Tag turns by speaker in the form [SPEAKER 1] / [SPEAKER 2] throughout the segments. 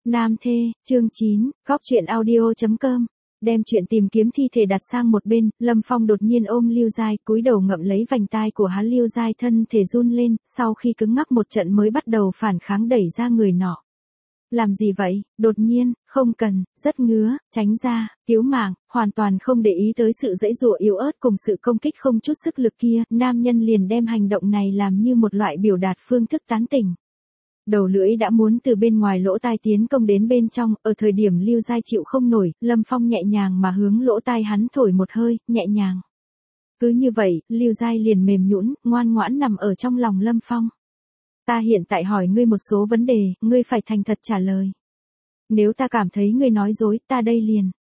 [SPEAKER 1] Nam thê, chương 9, góc truyện audio.com. Đem chuyện tìm kiếm thi thể đặt sang một bên, Lâm Phong đột nhiên ôm Lưu Giai, cúi đầu ngậm lấy vành tai của hắn. Lưu Giai thân thể run lên, sau khi cứng ngắc một trận mới bắt đầu phản kháng đẩy ra người nọ. Làm gì vậy? Đột nhiên, không cần, rất ngứa, tránh ra, cứu mạng, hoàn toàn không để ý tới sự giãy giụa yếu ớt cùng sự công kích không chút sức lực kia, nam nhân liền đem hành động này làm như một loại biểu đạt phương thức tán tỉnh. Đầu lưỡi đã muốn từ bên ngoài lỗ tai tiến công đến bên trong, ở thời điểm Lưu Giai chịu không nổi, Lâm Phong nhẹ nhàng mà hướng lỗ tai hắn thổi một hơi, nhẹ nhàng. Cứ như vậy, Lưu Giai liền mềm nhũn, ngoan ngoãn nằm ở trong lòng Lâm Phong. Ta hiện tại hỏi ngươi một số vấn đề, ngươi phải thành thật trả lời. Nếu ta cảm thấy ngươi nói dối, ta đây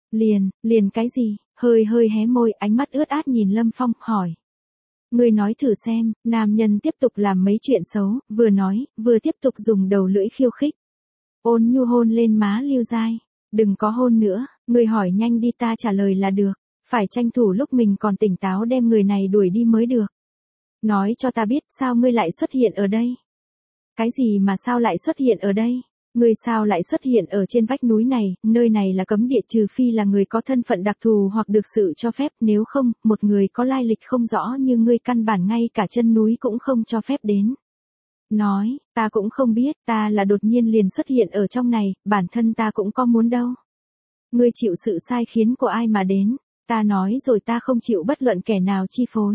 [SPEAKER 1] liền cái gì? Hơi hé môi, ánh mắt ướt át nhìn Lâm Phong, hỏi. Ngươi nói thử xem, nam nhân tiếp tục làm mấy chuyện xấu, vừa nói, vừa tiếp tục dùng đầu lưỡi khiêu khích. Ôn nhu hôn lên má Lưu Giai. Đừng có hôn nữa, ngươi hỏi nhanh đi, ta trả lời là được. Phải tranh thủ lúc mình còn tỉnh táo đem người này đuổi đi mới được. Nói cho ta biết sao ngươi lại xuất hiện ở đây. Cái gì mà sao lại xuất hiện ở đây? Ngươi sao lại xuất hiện ở trên vách núi này, nơi này là cấm địa trừ phi là người có thân phận đặc thù hoặc được sự cho phép, nếu không, một người có lai lịch không rõ như ngươi căn bản ngay cả chân núi cũng không cho phép đến. Nói, ta cũng không biết, ta là đột nhiên liền xuất hiện ở trong này, bản thân ta cũng có muốn đâu. Ngươi chịu sự sai khiến của ai mà đến, ta nói rồi ta không chịu bất luận kẻ nào chi phối.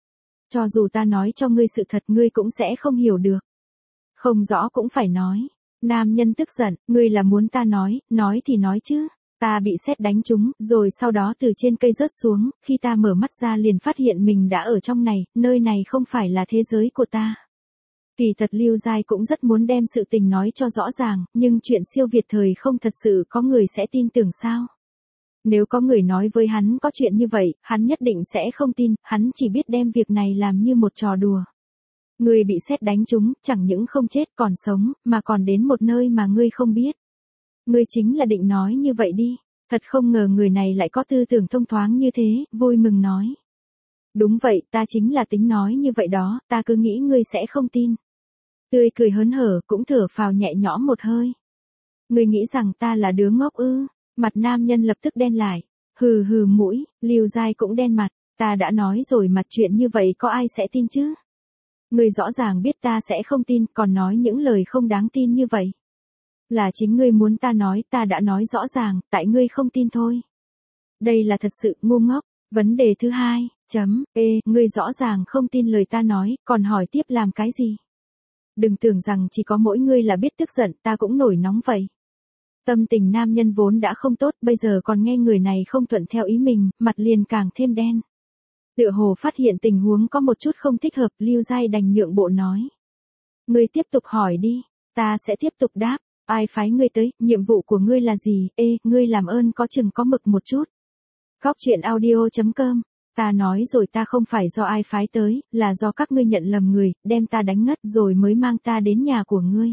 [SPEAKER 1] Cho dù ta nói cho ngươi sự thật ngươi cũng sẽ không hiểu được. Không rõ cũng phải nói. Nam nhân tức giận, ngươi là muốn ta nói thì nói chứ. Ta bị sét đánh trúng, rồi sau đó từ trên cây rớt xuống, khi ta mở mắt ra liền phát hiện mình đã ở trong này, nơi này không phải là thế giới của ta. Kỳ thật Lưu Giai cũng rất muốn đem sự tình nói cho rõ ràng, nhưng chuyện siêu việt thời không thật sự có người sẽ tin tưởng sao? Nếu có người nói với hắn có chuyện như vậy, hắn nhất định sẽ không tin, hắn chỉ biết đem việc này làm như một trò đùa. Ngươi bị sét đánh trúng, chẳng những không chết còn sống, mà còn đến một nơi mà ngươi không biết. Ngươi chính là định nói như vậy đi. Thật không ngờ người này lại có tư tưởng thông thoáng như thế, vui mừng nói. Đúng vậy, ta chính là tính nói như vậy đó, ta cứ nghĩ ngươi sẽ không tin. Tươi cười hớn hở, cũng thở phào nhẹ nhõm một hơi. Ngươi nghĩ rằng ta là đứa ngốc ư? Mặt nam nhân lập tức đen lại. Hừ mũi, Lưu Giai cũng đen mặt. Ta đã nói rồi mà chuyện như vậy có ai sẽ tin chứ? Ngươi rõ ràng biết ta sẽ không tin, còn nói những lời không đáng tin như vậy. Là chính ngươi muốn ta nói, ta đã nói rõ ràng, tại ngươi không tin thôi. Đây là thật sự ngu ngốc. Vấn đề thứ hai, ngươi rõ ràng không tin lời ta nói, còn hỏi tiếp làm cái gì? Đừng tưởng rằng chỉ có mỗi ngươi là biết tức giận, ta cũng nổi nóng vậy. Tâm tình nam nhân vốn đã không tốt, bây giờ còn nghe người này không thuận theo ý mình, mặt liền càng thêm đen. Tựa hồ phát hiện tình huống có một chút không thích hợp, Lưu Giai đành nhượng bộ nói. Ngươi tiếp tục hỏi đi, ta sẽ tiếp tục đáp, ai phái ngươi tới, nhiệm vụ của ngươi là gì, ngươi làm ơn có chừng có mực một chút. Góc truyện audio.com, ta nói rồi ta không phải do ai phái tới, là do các ngươi nhận lầm người, đem ta đánh ngất rồi mới mang ta đến nhà của ngươi.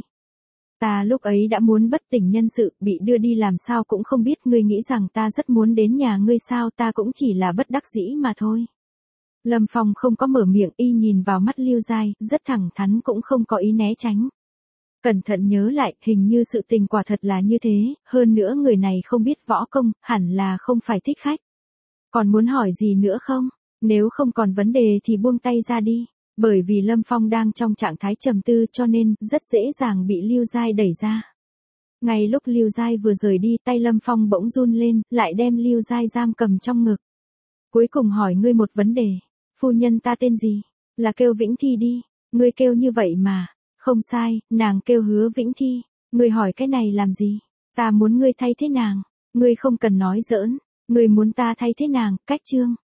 [SPEAKER 1] Ta lúc ấy đã muốn bất tỉnh nhân sự, bị đưa đi làm sao cũng không biết, ngươi nghĩ rằng ta rất muốn đến nhà ngươi sao, ta cũng chỉ là bất đắc dĩ mà thôi. Lâm Phong không có mở miệng, y nhìn vào mắt Lưu Giai, rất thẳng thắn cũng không có ý né tránh. Cẩn thận nhớ lại, hình như sự tình quả thật là như thế, hơn nữa người này không biết võ công, hẳn là không phải thích khách. Còn muốn hỏi gì nữa không? Nếu không còn vấn đề thì buông tay ra đi. Bởi vì Lâm Phong đang trong trạng thái trầm tư cho nên rất dễ dàng bị Lưu Giai đẩy ra. Ngay lúc Lưu Giai vừa rời đi, tay Lâm Phong bỗng run lên, lại đem Lưu Giai giam cầm trong ngực. Cuối cùng hỏi ngươi một vấn đề. Phu nhân ta tên gì? Là kêu Vĩnh Thi đi. Ngươi kêu như vậy mà. Không sai, nàng kêu Hứa Vĩnh Thi. Ngươi hỏi cái này làm gì? Ta muốn ngươi thay thế nàng. Ngươi không cần nói giỡn. Ngươi muốn ta thay thế nàng, cách chương.